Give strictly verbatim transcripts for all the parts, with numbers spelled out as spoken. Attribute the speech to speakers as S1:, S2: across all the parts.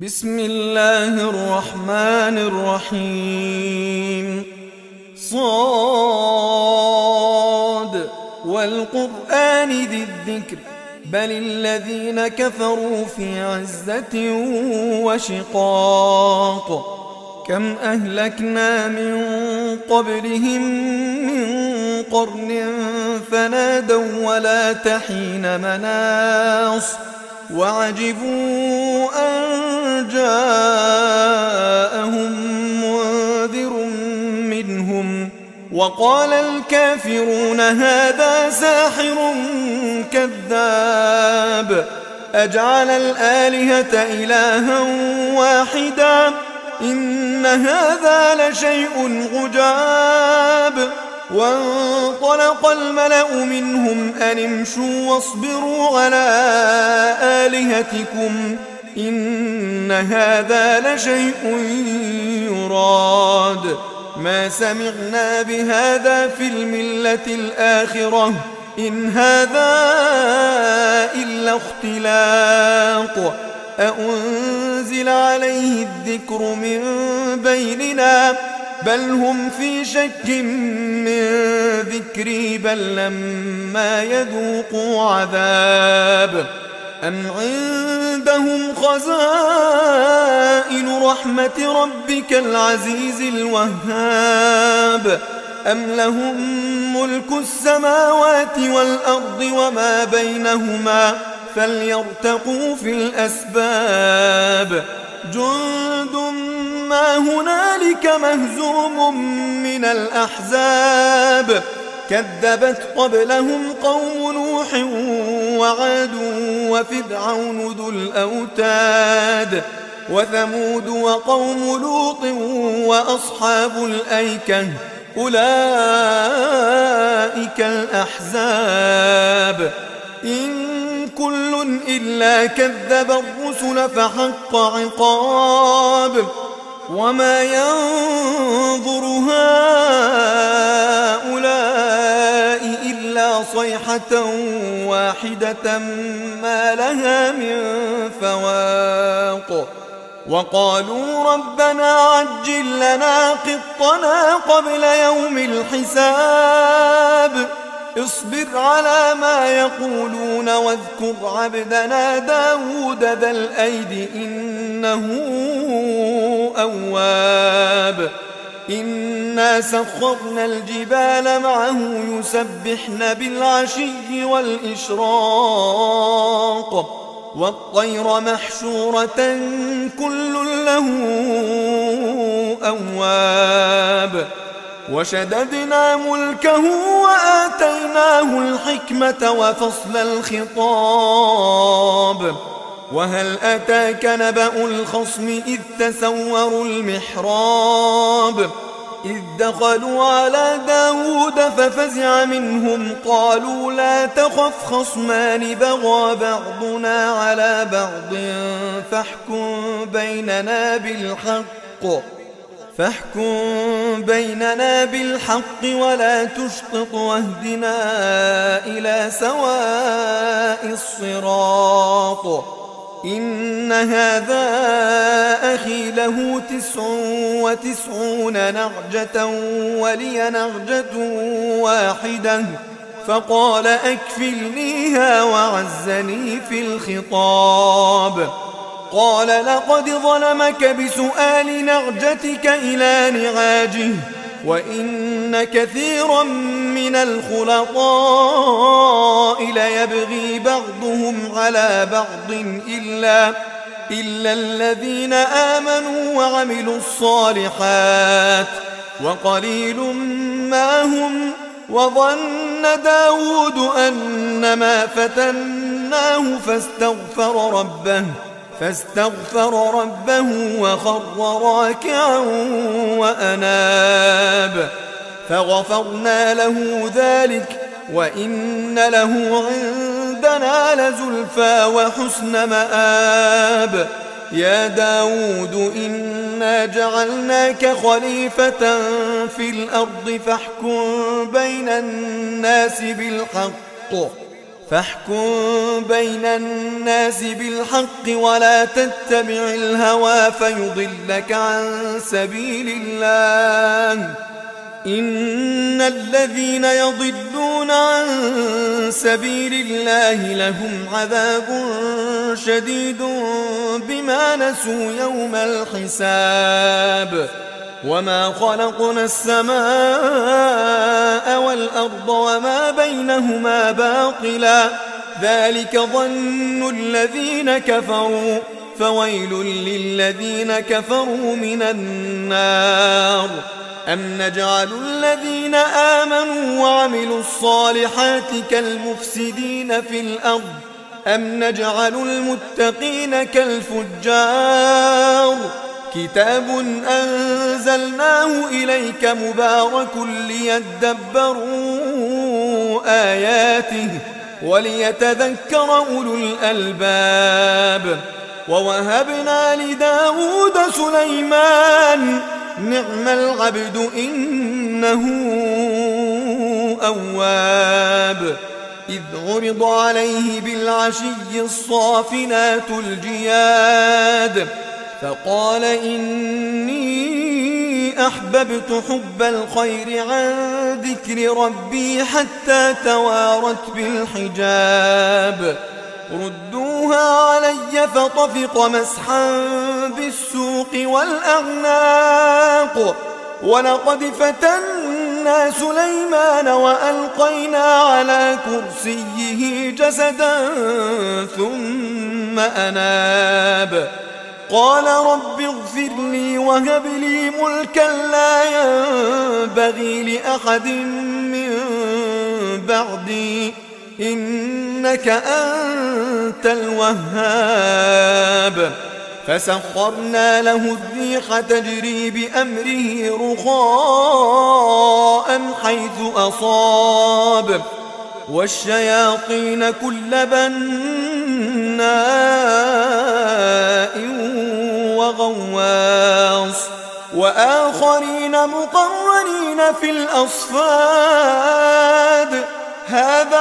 S1: بسم الله الرحمن الرحيم. صاد والقرآن ذي الذكر بل الذين كفروا في عزة وشقاق. كم أهلكنا من قبلهم من قرن فنادوا ولا تحين مناص وعجبوا أن جاءهم منذر منهم وقال الكافرون هذا ساحر كذاب أجعل الآلهة إلها واحدا إن هذا لشيء عجاب. وانطلق الملأ منهم أن امشوا واصبروا على آلهتكم إن هذا لشيء يراد ما سمعنا بهذا في الملة الآخرة إن هذا إلا اختلاق أأنزل عليه الذكر من بيننا بل هم في شك من ذكري بل لما يذوقوا عذاب أم عندهم خزائن رحمة ربك العزيز الوهاب أم لهم ملك السماوات والأرض وما بينهما فليرتقوا في الأسباب. جند ما هنالك مهزوم من الأحزاب كذبت قبلهم قوم نوح وعاد وفرعون ذو الأوتاد وثمود وقوم لوط وأصحاب الأيكة أولئك الأحزاب إن كل إلا كذب الرسل فحق عقاب. وما ينظر هؤلاء إلا صيحة واحدة ما لها من فواق. وقالوا ربنا عجل لنا قطنا قبل يوم الحساب اصبر على ما يقولون واذكر عبدنا داود ذا الأيد إنه أواب. إنا سخرنا الجبال معه يسبحن بالعشي والإشراق والطير محشورة كل له أواب. وشددنا ملكه وآتيناه الحكمة وفصل الخطاب. وهل أتاك نبأ الخصم إذ تسوروا المحراب إذ دخلوا على داود ففزع منهم قالوا لا تخف خصمان بغى بعضنا على بعض فاحكم بيننا بالحق فاحكم بيننا بالحق ولا تشطط واهدنا إلى سواء الصراط. إن هذا أخي له تسع وتسعون نعجة ولي نعجة واحدة فقال أكفلنيها وعزني في الخطاب. قال لقد ظلمك بسؤال نعجتك إلى نعاجه وإن كثيرا من الخلطاء ليبغي بعضهم على بعض إلا, إلا الذين آمنوا وعملوا الصالحات وقليل ما هم. وظن داود أنما فتناه فاستغفر ربه فاستغفر ربه وخر راكعا وأناب فغفرنا له ذلك وإن له عندنا لزلفى وحسن مآب. يا داود إنا جعلناك خليفة في الأرض فاحكم بين الناس بالحق فاحكم بين الناس بالحق ولا تتبع الهوى فيضلك عن سبيل الله. إن الذين يضلون عن سبيل الله لهم عذاب شديد بما نسوا يوم الحساب. وما خلقنا السماء والأرض وما بينهما باطلا ذلك ظن الذين كفروا فويل للذين كفروا من النار. أم نجعل الذين آمنوا وعملوا الصالحات كالمفسدين في الأرض أم نجعل المتقين كالفجار. كتاب أنزلناه إليك مبارك ليدبروا آياته وليتذكر أولو الألباب. ووهبنا لداود سليمان نعم العبد إنه أواب. إذ عرض عليه بالعشي الصافنات الجياد فقال إني أحببت حب الخير عن ذكر ربي حتى توارت بالحجاب. ردوها علي فطفق مسحا بالسوق والأعناق. ولقد فتنا سليمان وألقينا على كرسيه جسدا ثم أناب. قال رب اغفر لي وهب لي ملكا لا ينبغي لأحد من بعدي إنك أنت الوهاب. فسخرنا له الريح تجري بأمره رخاء حيث أصاب والشياطين كل بناء وغواص وآخرين مقرنين في الأصفاد. هذا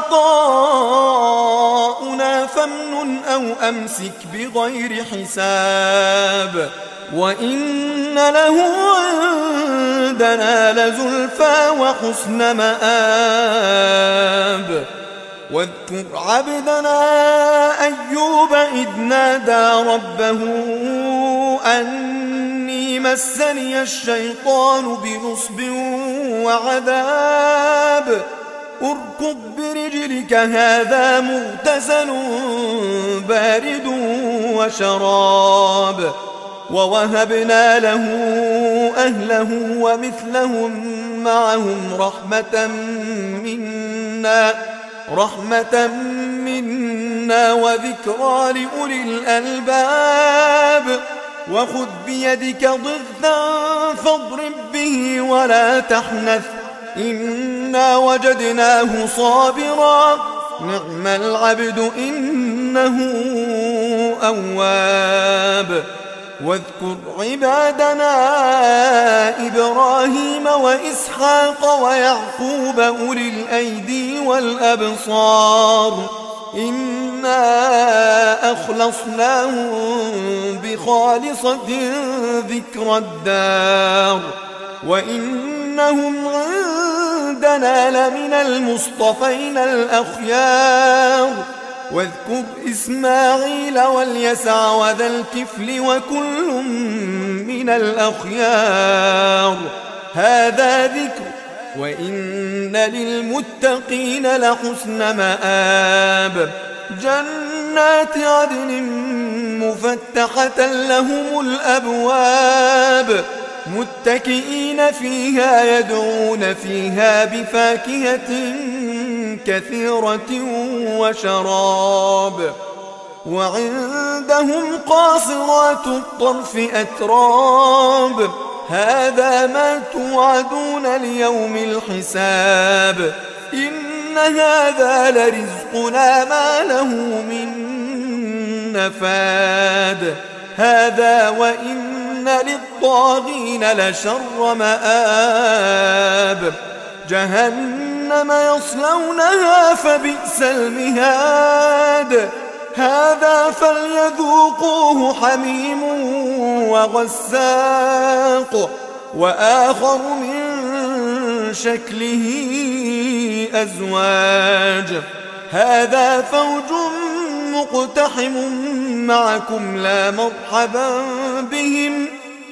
S1: عطاؤنا فامنن أو أمسك بغير حساب. وإن له عندنا لزلفى وحسن مآب. واذكر عبدنا أيوب إذ نادى ربه أني مسني الشيطان بنصب وعذاب. اركض برجلك هذا مغتسل بارد وشراب. ووهبنا له أهله ومثلهم معهم رحمة منا رحمة منا وذكرى لأولي الألباب. وخذ بيدك ضغثا فاضرب به ولا تحنث إنا وجدناه صابرا نعم العبد إنه أواب. واذكر عبادنا إبراهيم وإسحاق ويعقوب أولي الأيدي والأبصار إنا أخلصناهم بخالصة ذكر الدار وإنهم عندنا لمن المصطفين الأخيار. واذكر إسماعيل واليسع وذا الكفل وكل من الأخيار. هذا ذكر وإن للمتقين لحسن مآب. جنات عدن مفتحة لهم الأبواب متكئين فيها يدعون فيها بفاكهة كثيرة وشراب. وعندهم قاصرات الطرف أتراب. هذا ما توعدون ليوم الحساب. إن هذا لرزقنا ما له من نفاد. هذا وإن للطاغين لشر مآب. جهنم جهنم يصلونها فبئس المهاد هذا فليذوقوه حميم وغساق وآخر من شكله أزواج هذا فوج مقتحم معكم لا مرحبا بهم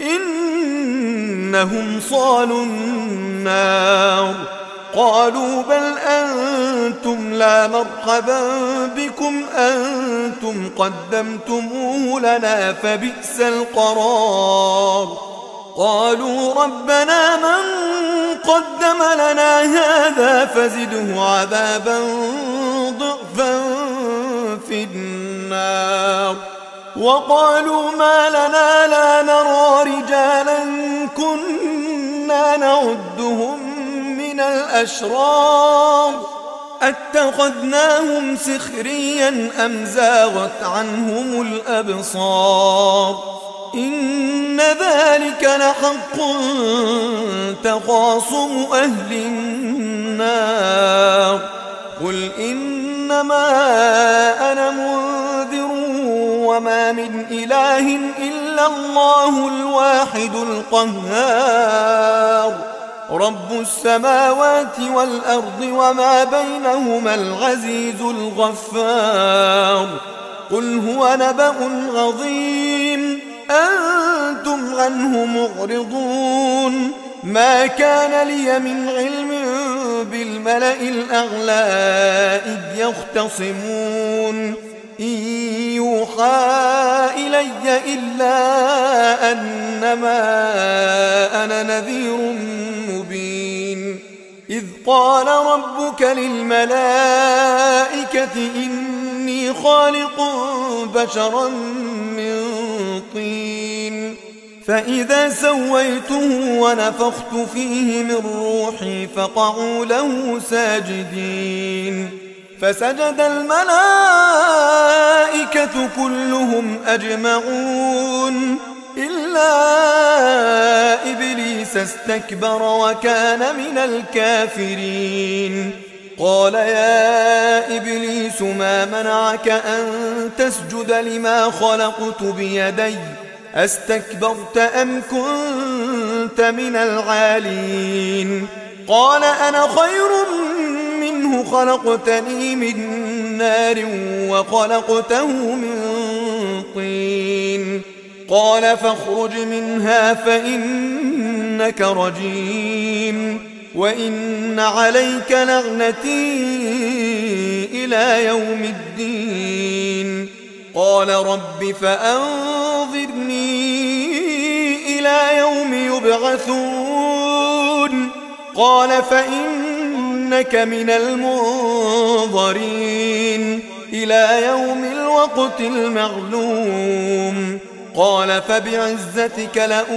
S1: إنهم صالوا النار قالوا بل أنتم لا مرحبا بكم أنتم قدمتموه لنا فبئس القرار قالوا ربنا من قدم لنا هذا فزده عذابا ضعفا في النار وقالوا ما لنا لا نرى رجالا كنا نعدهم من الأشرار اتخذناهم سخريا أم زاغت عنهم الأبصار إن ذلك لحق تخاصم أهل النار قل إنما أنا منذر وما من إله إلا الله الواحد القهار رب السماوات والأرض وما بينهما العزيز الغفار قل هو نبأ عظيم أنتم عنه معرضون ما كان لي من علم بالملأ الأعلى إذ يختصمون إن يوحى إلي إلا أنما أنا نذير مبين إذ قال ربك للملائكة إني خالق بشرا من طين فإذا سويته ونفخت فيه من روحي فقعوا له ساجدين فسجد الملائكة كلهم أجمعون إلا إبليس استكبر وكان من الكافرين قال يا إبليس ما منعك أن تسجد لما خلقت بيدي أستكبرت أم كنت من العالين قال أنا خير منه خلقتني من نار وخلقته من طين قال فاخرج منها فإنك رجيم وإن عليك لعنتي إلى يوم الدين قال رب فأنظرني إلى يوم يبعثون قال فإنك من المنظرين إلى يوم الوقت المعلوم قال فبعزتك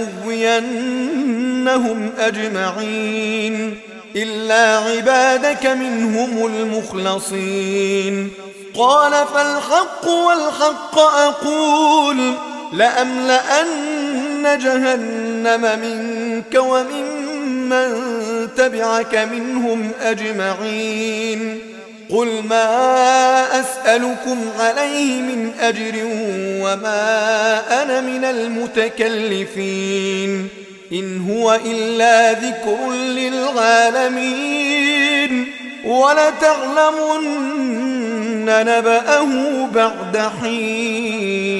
S1: لأغوينهم أجمعين إلا عبادك منهم المخلصين قال فالحق والحق أقول لأملأن جهنم منك وممن تبعك منهم أجمعين قل ما أسألكم عليه من أجر وما أنا من المتكلفين إن هو إلا ذكر للعالمين ولتعلمن نبأه بعد حين.